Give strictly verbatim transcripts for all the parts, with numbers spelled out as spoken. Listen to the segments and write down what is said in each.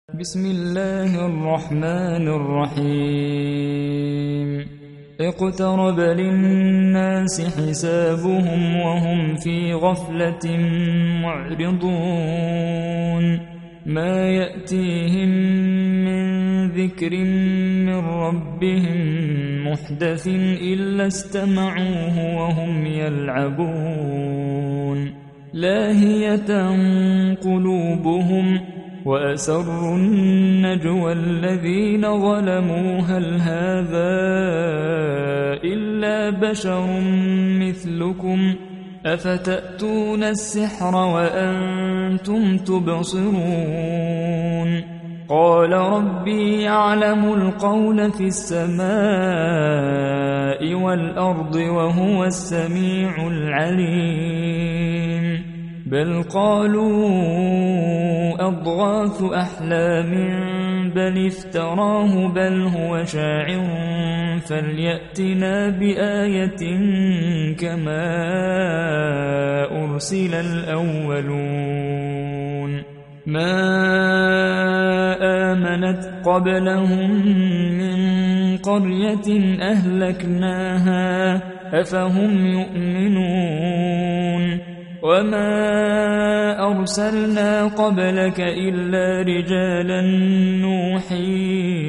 بسم الله الرحمن الرحيم اقترب للناس حسابهم وهم في غفلة معرضون ما يأتيهم من ذكر من ربهم محدث إلا استمعوه وهم يلعبون لاهية قلوبهم وأسروا النجوى الذين ظلموا هل هذا إلا بشر مثلكم أفتأتون السحر وأنتم تبصرون قال ربي يعلم القول في السماء والأرض وهو السميع العليم بل قالوا أضغاث أحلام بل افتراه بل هو شاعر فليأتنا بآية كما أرسل الأولون ما آمنت قبلهم من قرية أهلكناها أفهم يؤمنون وما أرسلنا قبلك إلا رجالا نوحي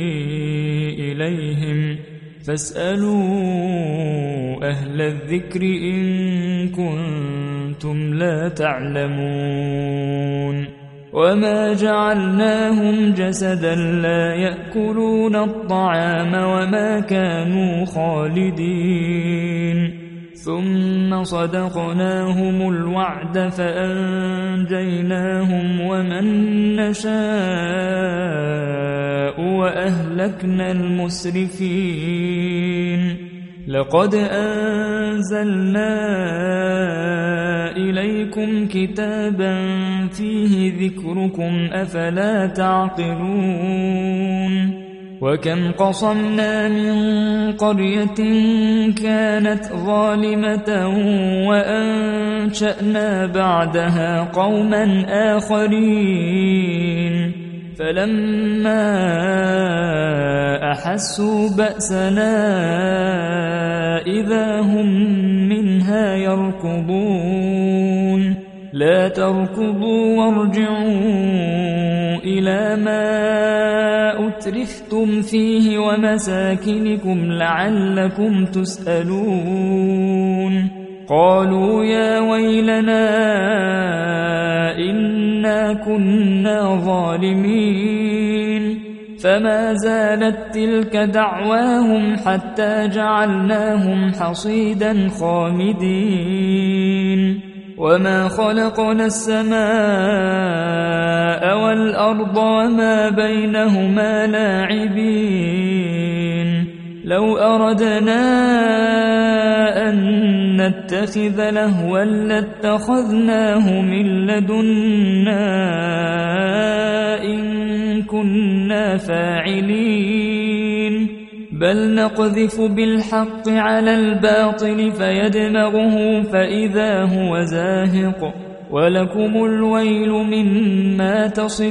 إليهم فاسألوا أهل الذكر إن كنتم لا تعلمون وما جعلناهم جسدا لا يأكلون الطعام وما كانوا خالدين ثم صدقناهم الوعد فأنجيناهم ومن نشاء وأهلكنا المسرفين لقد أنزلنا إليكم كتابا فيه ذكركم أفلا تعقلون وكم قصمنا من قرية كانت ظالمة وأنشأنا بعدها قوما آخرين فلما أحسوا بأسنا إذا هم منها يركضون لا تركضوا وارجعوا إلى ما أترفتم فيه ومساكنكم لعلكم تسألون قالوا يا ويلنا إنا كنا ظالمين فما زالت تلك دعواهم حتى جعلناهم حصيدا خامدين وما خلقنا السماء والأرض وما بينهما لاعبين لو أردنا أن نتخذ لهوا لاتخذناه من لدنا إن كنا فاعلين بل نقذف بالحق على الباطل فيدمغه فإذا هو زاهق ولكم الويل مما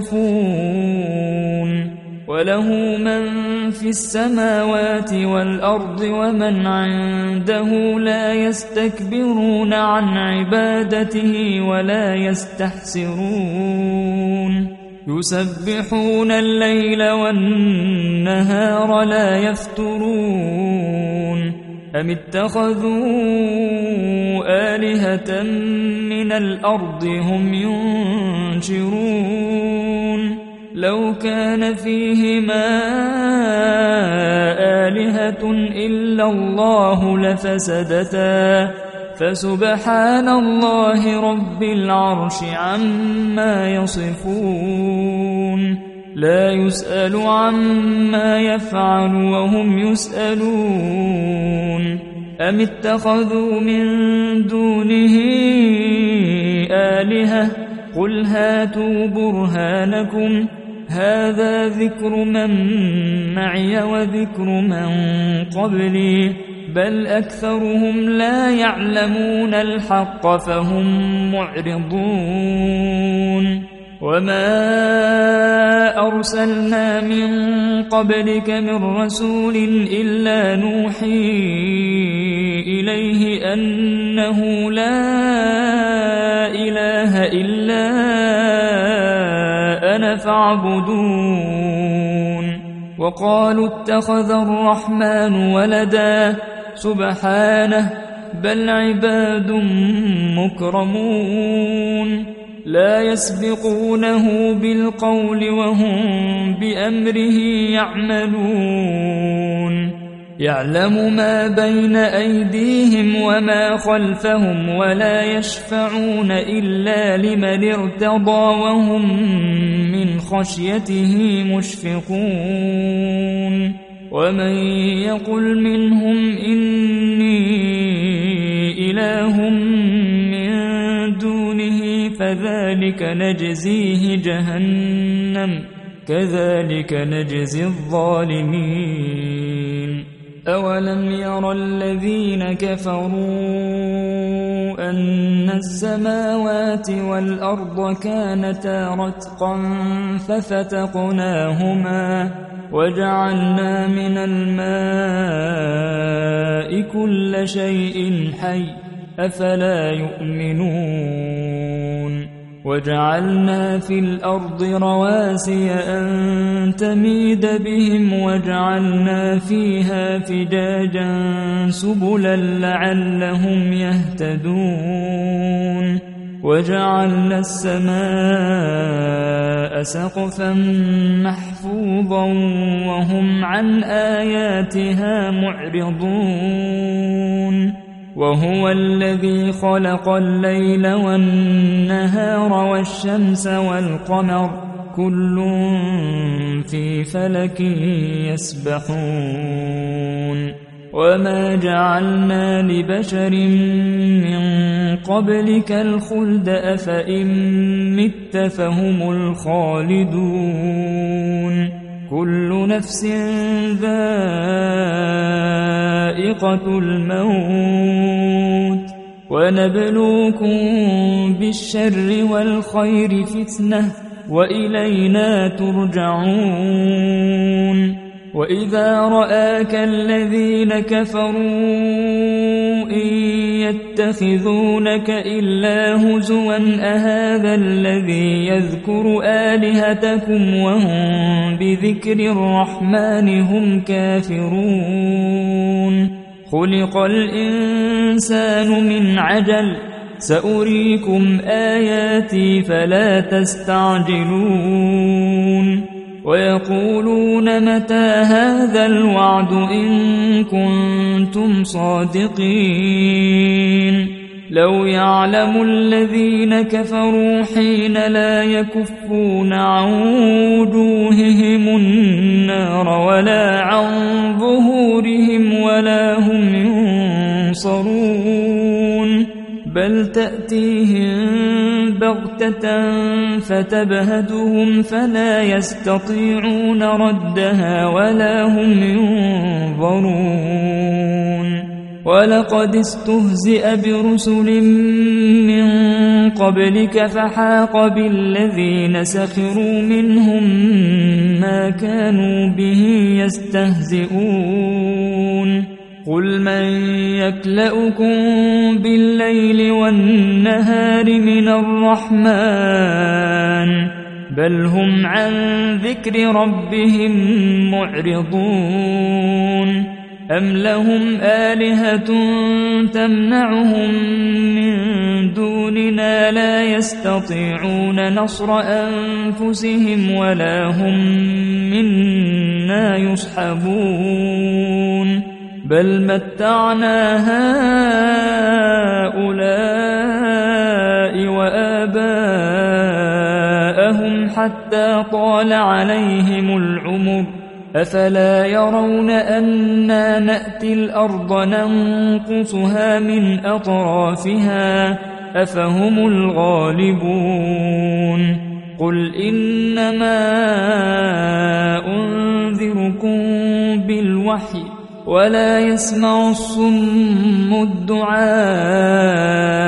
تصفون وله من في السماوات والأرض ومن عنده لا يستكبرون عن عبادته ولا يستحسرون يسبحون الليل والنهار لا يفترون أم اتخذوا آلهة من الأرض هم ينشرون لو كان فيهما آلهة إلا الله لفسدتا فسبحان الله رب العرش عما يصفون لا يسأل عما يفعل وهم يسألون أم اتخذوا من دونه آلهة قل هاتوا برهانكم هذا ذكر من معي وذكر من قبلي بل أكثرهم لا يعلمون الحق فهم معرضون وما أرسلنا من قبلك من رسول إلا نوحي إليه أنه لا إله إلا أنا فاعبدون وقالوا اتخذ الرحمن ولدا سبحانه بل عباد مكرمون لا يسبقونه بالقول وهم بأمره يعملون يعلم ما بين أيديهم وما خلفهم ولا يشفعون إلا لمن ارتضى وهم من خشيته مشفقون ومن يقل منهم إني إله من دونه فذلك نجزيه جهنم كذلك نجزي الظالمين أولم ير الذين كفروا أن السماوات والأرض كانتا رتقا ففتقناهما وجعلنا من الماء كل شيء حي أفلا يؤمنون وجعلنا في الأرض رواسي أن تميد بهم وجعلنا فيها فجاجا سبلا لعلهم يهتدون وجعلنا السماء سقفا محفوظا وهم عن آياتها معرضون وهو الذي خلق الليل والنهار والشمس والقمر كل في فلك يسبحون وما جعلنا لبشر من قبلك الخلد أفإن مت فهم الخالدون كل نفس ذائقة الموت ونبلوكم بالشر والخير فتنة وإلينا ترجعون وإذا رآك الذين كفروا إن يتخذونك إلا هزوا أهذا الذي يذكر آلهتكم وهم بذكر الرحمن هم كافرون خلق الإنسان من عجل سأريكم آياتي فلا تستعجلون ويقولون متى هذا الوعد إن كنتم صادقين لو يعلم الذين كفروا حين لا يكفون عن وجوههم النار ولا عن ظهورهم ولا هم ينصرون بل تأتيهم بغتة فتبهتهم فلا يستطيعون ردها ولا هم ينظرون ولقد استهزئ برسل من قبلك فحاق بالذين سخروا منهم ما كانوا به يستهزئون قل من يكلؤكم بالليل والنهار من الرحمن بل هم عن ذكر ربهم معرضون أم لهم آلهة تمنعهم من دوننا لا يستطيعون نصر أنفسهم ولا هم منا يصحبون بل متعنا هؤلاء وآباءهم حتى طال عليهم العمر أفلا يرون أنا نأتي الأرض ننقصها من أطرافها أفهم الغالبون قل إنما أنذركم بالوحي ولا يسمع الصم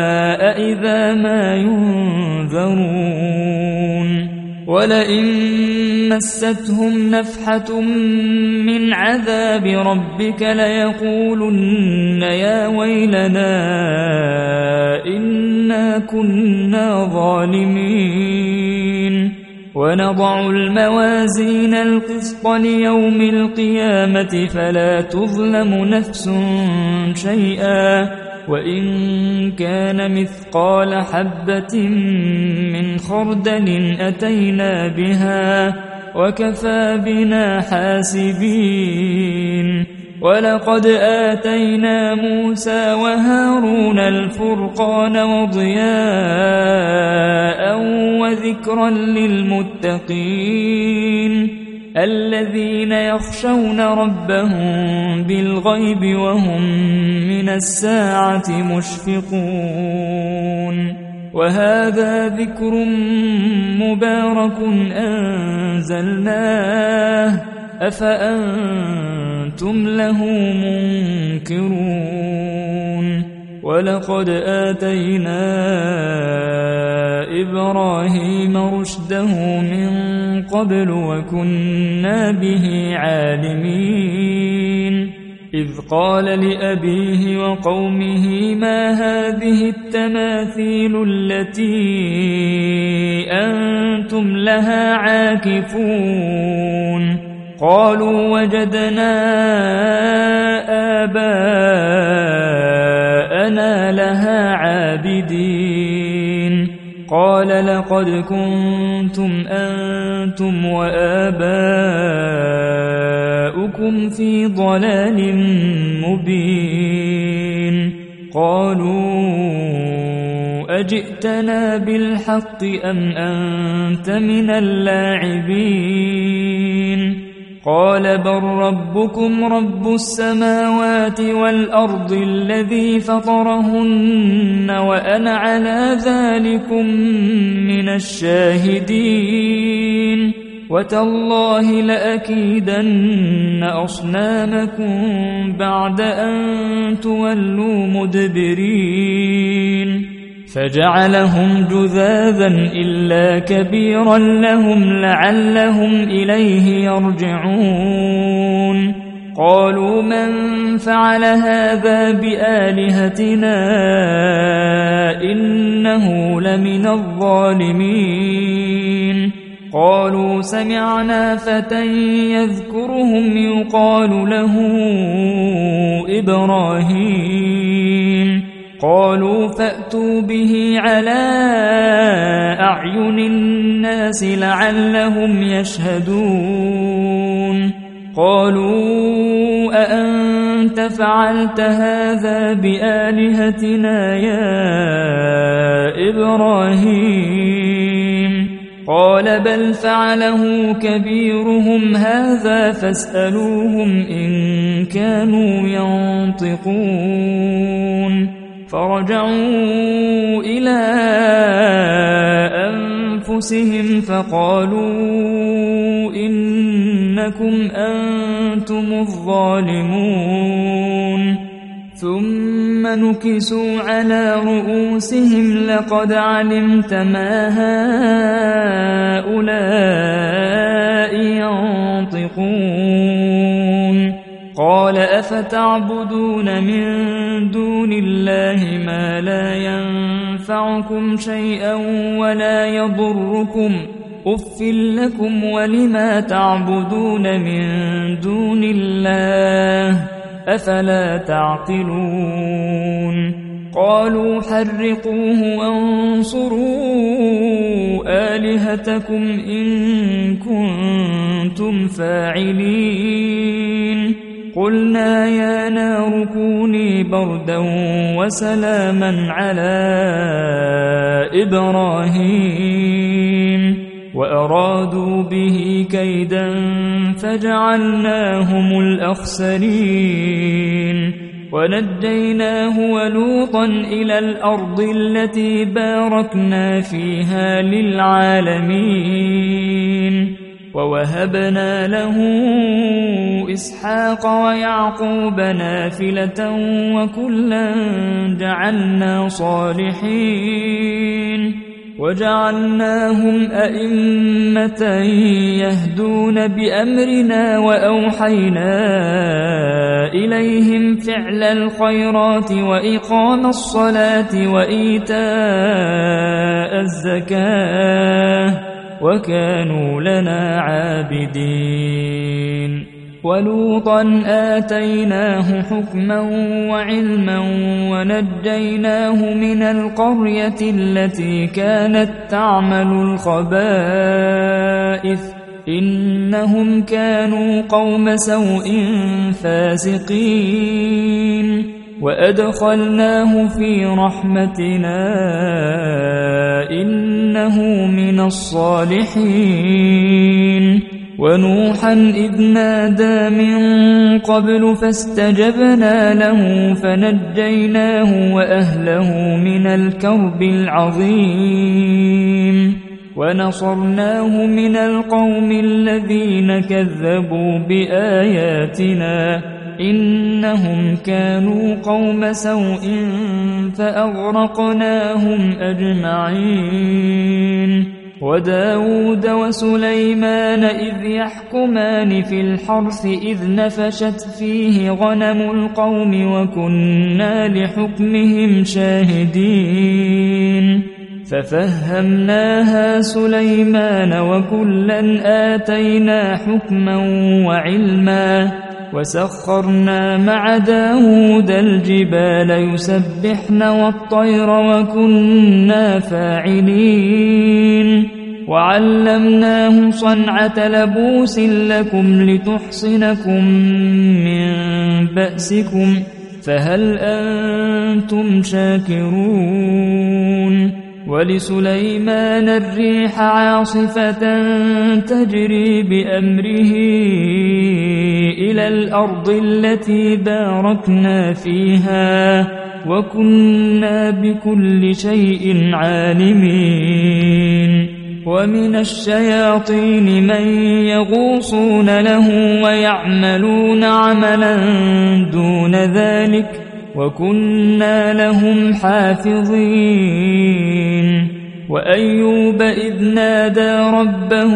الدعاء إذا ما ينذرون ولئن مستهم نفحة من عذاب ربك ليقولن يا ويلنا إنا كنا ظالمين ونضع الموازين القسط ليوم القيامة فلا تظلم نفس شيئا وإن كان مثقال حبة من خردل أتينا بها وكفى بنا حاسبين ولقد آتينا موسى وهارون الفرقان وضياء وذكرا للمتقين الذين يخشون ربهم بالغيب وهم من الساعة مشفقون وهذا ذكر مبارك أنزلناه أفأنتم له منكرون ولقد آتينا إبراهيم رشده من قبل وكنا به عالمين إذ قال لأبيه وقومه ما هذه التماثيل التي أنتم لها عاكفون قالوا وجدنا آباءنا لها عابدين قال لقد كنتم أنتم وآباؤكم في ضلال مبين قالوا أجئتنا بالحق أم أنت من اللاعبين قال بل ربكم رب السماوات والأرض الذي فطرهن وأنا على ذلكم من الشاهدين وتالله لأكيدن أصنامكم بعد أن تولوا مدبرين فجعلهم جذاذا إلا كبيرا لهم لعلهم إليه يرجعون قالوا من فعل هذا بآلهتنا إنه لمن الظالمين قالوا سمعنا فتى يذكرهم يقال له إبراهيم قالوا فأتوا به على أعين الناس لعلهم يشهدون قالوا أأنت فعلت هذا بآلهتنا يا إبراهيم قال بل فعله كبيرهم هذا فاسألوهم إن كانوا ينطقون فرجعوا إلى أنفسهم فقالوا إنكم أنتم الظالمون ثم نكسوا على رؤوسهم لقد علمت ما هؤلاء ينطقون قال أفتعبدون من دون الله ما لا ينفعكم شيئا ولا يضركم أف لكم ولما تعبدون من دون الله أفلا تعقلون قالوا حرقوه وانصروا آلهتكم إن كنتم فاعلين قلنا يا نار كوني بردا وسلاما على إبراهيم وأرادوا به كيدا فجعلناهم الأخسرين ونجيناه ولوطا إلى الأرض التي باركنا فيها للعالمين ووهبنا له إسحاق ويعقوب نافلة وكلا جعلنا صالحين وجعلناهم أئمة يهدون بأمرنا وأوحينا إليهم فعل الخيرات وإقام الصلاة وإيتاء الزكاة وكانوا لنا عابدين. ولوطا آتيناه حكما وعلما ونجيناه من القرية التي كانت تعمل الخبائث إنهم كانوا قوم سوء فاسقين وأدخلناه في رحمتنا إنه من الصالحين. ونوحا إذ نادى من قبل فاستجبنا له فنجيناه وأهله من الكرب العظيم ونصرناه من القوم الذين كذبوا بآياتنا إنهم كانوا قوم سوء فأغرقناهم أجمعين. وداود وسليمان إذ يحكمان في الحرث إذ نفشت فيه غنم القوم وكنا لحكمهم شاهدين. ففهمناها سليمان وكلا آتينا حكما وعلما وسخرنا مع داود الجبال يسبحن والطير وكنا فاعلين. وعلمناه صنعة لبوس لكم لتحصنكم من بأسكم فهل أنتم شاكرون. ولسليمان الريح عاصفة تجري بأمره إلى الأرض التي باركنا فيها وكنا بكل شيء عالمين. ومن الشياطين من يغوصون له ويعملون عملا دون ذلك وكنا لهم حافظين. وأيوب إذ نادى ربه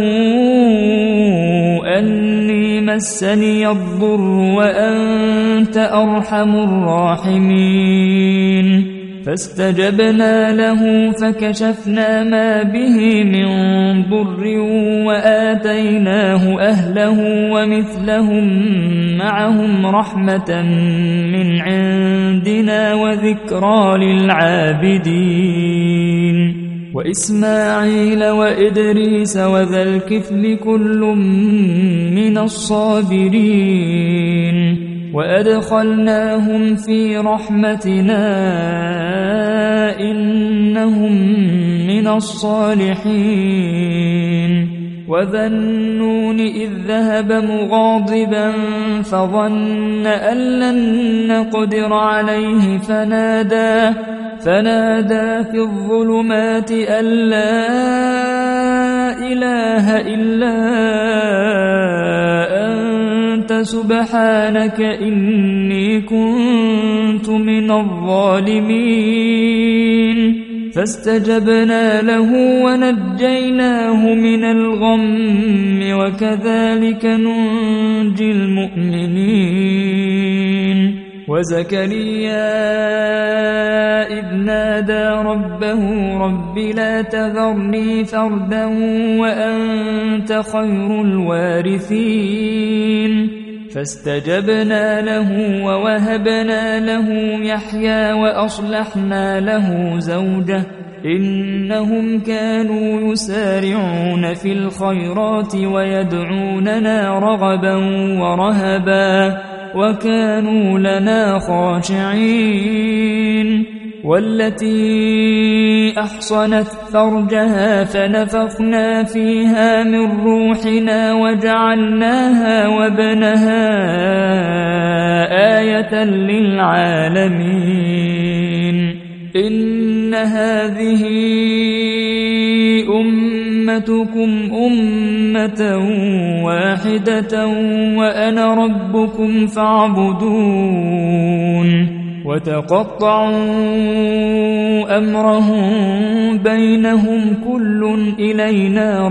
أني مسني الضر وأنت أرحم الراحمين فاستجبنا له فكشفنا ما به من ضر وآتيناه أهله ومثلهم معهم رحمة من عندنا وذكرى للعابدين. وإسماعيل وإدريس وذا الكفل كل من الصابرين وأدخلناهم في رحمتنا إنهم من الصالحين. وذا النون إذ ذهب مغاضبا فظن أن لن نقدر عليه فنادى فنادى في الظلمات أن لا إله إلا أنت سبحانك إني كنت من الظالمين. فاستجبنا له ونجيناه من الغم وكذلك ننجي المؤمنين. وزكريا إذ نادى ربه رب لا تذرني فردا وأنت خير الوارثين فاستجبنا له ووهبنا له يحيى وأصلحنا له زوجه إنهم كانوا يسارعون في الخيرات ويدعوننا رغبا ورهبا وكانوا لنا خاشعين. والتي أحصنت فرجها فنفخنا فيها من روحنا وجعلناها وابنها آية للعالمين. إن هذه أمتكم أمة واحدة وأنا ربكم فاعبدون. وتقطعوا أمرهم بينهم كل إلينا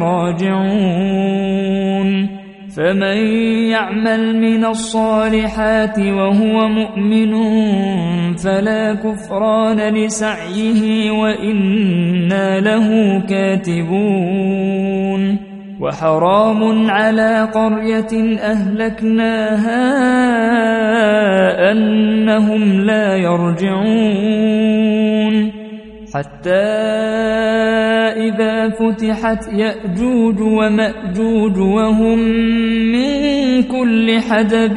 راجعون فمن يعمل من الصالحات وهو مؤمن فلا كفران لسعيه وإنا له كاتبون وحرام على قرية أهلكناها أنهم لا يرجعون حتى إذا فتحت يأجوج ومأجوج وهم من كل حدب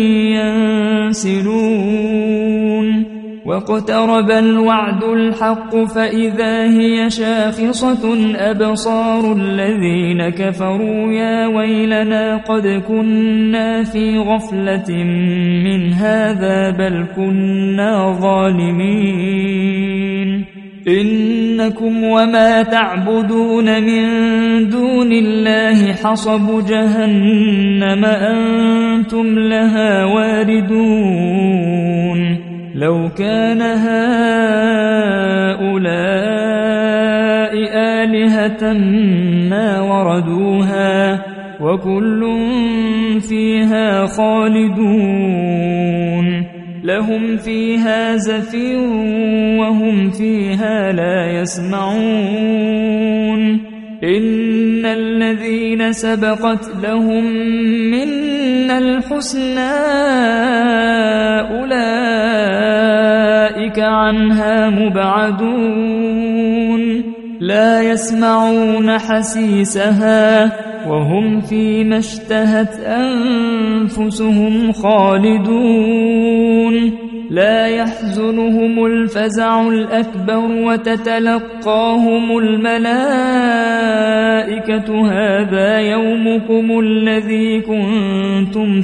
ينسلون واقترب الوعد الحق فإذا هي شاخصة أبصار الذين كفروا يا ويلنا قد كنا في غفلة من هذا بل كنا ظالمين إنكم وما تعبدون من دون الله حصب جهنم أنتم لها واردون لو كان هؤلاء آلهة ما وردوها وكل فيها خالدون لهم فيها زفير وهم فيها لا يسمعون إن الذين سبقت لهم منا الحسنى أولئك عنها مبعدون لا يسمعون حسيسها وهم فيما اشتهت أنفسهم خالدون لا يحزنهم الفزع الأكبر وتتلقاهم الملائكة هذا يومكم الذي كنتم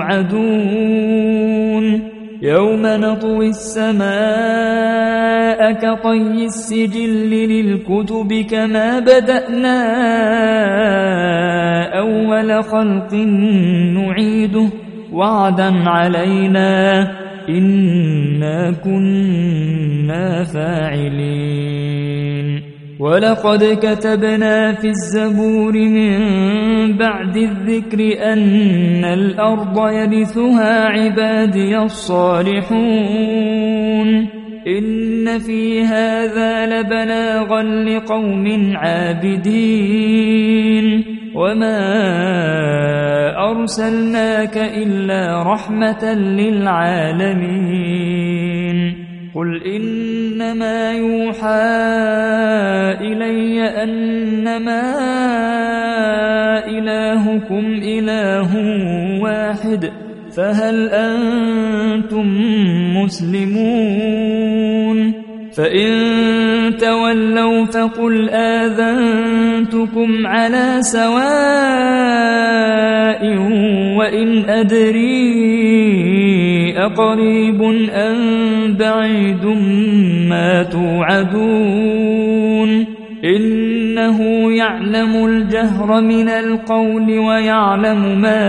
توعدون يوم نطوي السماء كطي السجل للكتب كما بدأنا أول خلق نعيده وعدا علينا إنا كنا فاعلين ولقد كتبنا في الزبور من بعد الذكر أن الأرض يرثها عبادي الصالحون إن في هذا لبلاغا لقوم عابدين وما أرسلناك إلا رحمة للعالمين قل إنما يوحى إلي أنما إلهكم إله واحد فهل أنتم مسلمون فإن تولوا فقل آذنتكم على سواء وإن أدري أقريب أم بعيد ما توعدون إنه يعلم الجهر من القول ويعلم ما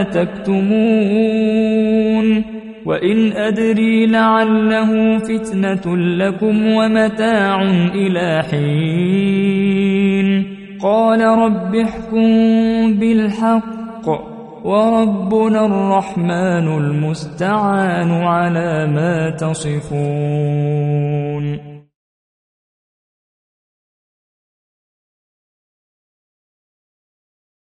تكتمون وإن أدري لعله فتنة لكم ومتاع إلى حين قال رب احكم بالحق وربنا الرحمن المستعان على ما تصفون.